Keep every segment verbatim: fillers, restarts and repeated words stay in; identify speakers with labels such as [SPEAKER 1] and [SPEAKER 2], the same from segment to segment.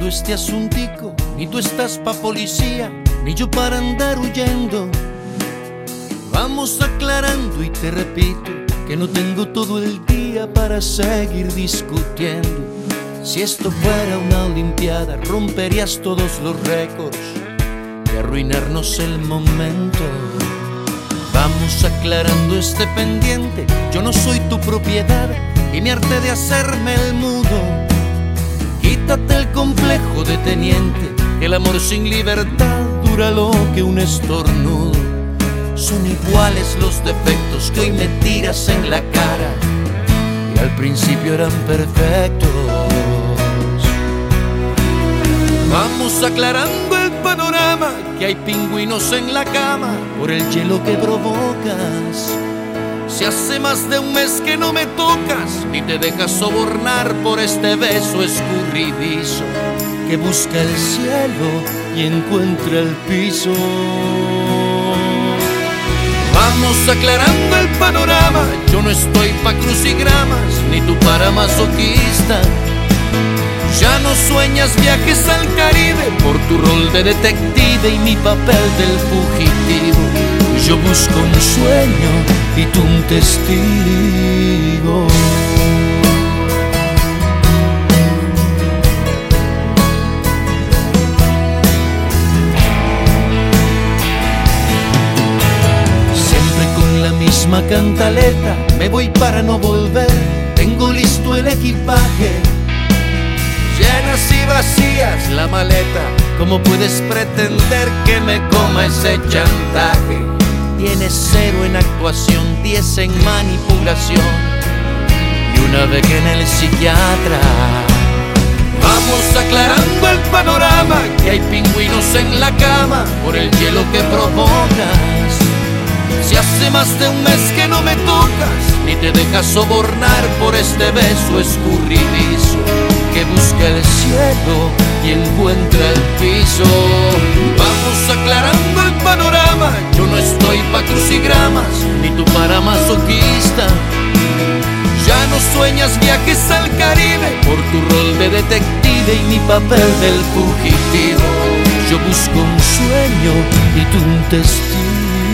[SPEAKER 1] aclarando este asuntico. Ni tú estás pa' policía, ni yo para andar huyendo. Vamos aclarando y te repito que no tengo todo el día para seguir discutiendo. Si esto fuera una olimpiada, romperías todos los récords y arruinarnos el momento. Vamos aclarando este pendiente. Yo no soy tu propiedad y me harté de hacerme el mudo. Quítate el complejo de teniente, que el amor sin libertad dura lo que un estornudo. Son iguales los defectos que hoy me tiras en la cara y al principio eran perfectos. Vamos aclarando el panorama, que hay pingüinos en la cama por el hielo que provocas. Si hace más de un mes que no me tocas, ni te dejas sobornar por este beso escurridizo que busca el cielo y encuentra el piso. Vamos aclarando el panorama, yo no estoy pa' crucigramas, ni tú para masoquista. Ya no sueñas viajes al Caribe por tu rol de detective y mi papel del fugitivo. Yo busco un sueño y tú un testigo. Siempre con la misma cantaleta me voy para no volver. Tengo listo el equipaje, llenas y vacías la maleta. ¿Cómo puedes pretender que me coma ese chantaje? Tienes cero en actuación, diez en manipulación y una vez en el psiquiatra. Vamos aclarando el panorama, que hay pingüinos en la cama por el hielo que provocas. Si hace más de un mes que no me tocas, ni te dejas sobornar por este beso escurridizo que busca el cielo y encuentra el piso. Vamos aclarando el panorama, yo no estoy pa' crucigramas, ni tú para masoquista. Ya no sueñas viajes al Caribe por tu rol de detective y mi papel del fugitivo. Yo busco un sueño y tú un testigo.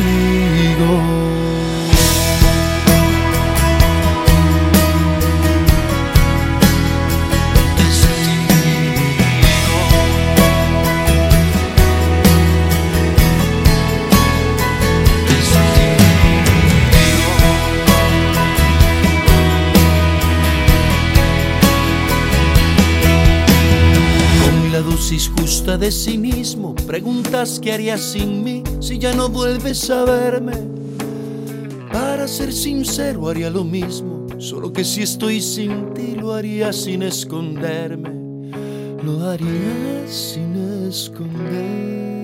[SPEAKER 1] Dosis justa de cinismo, preguntas qué harías sin mí si ya no vuelves a verme. Para ser sincero haría lo mismo, solo que si estoy sin ti lo haría sin esconderme. Lo haría sin esconderme.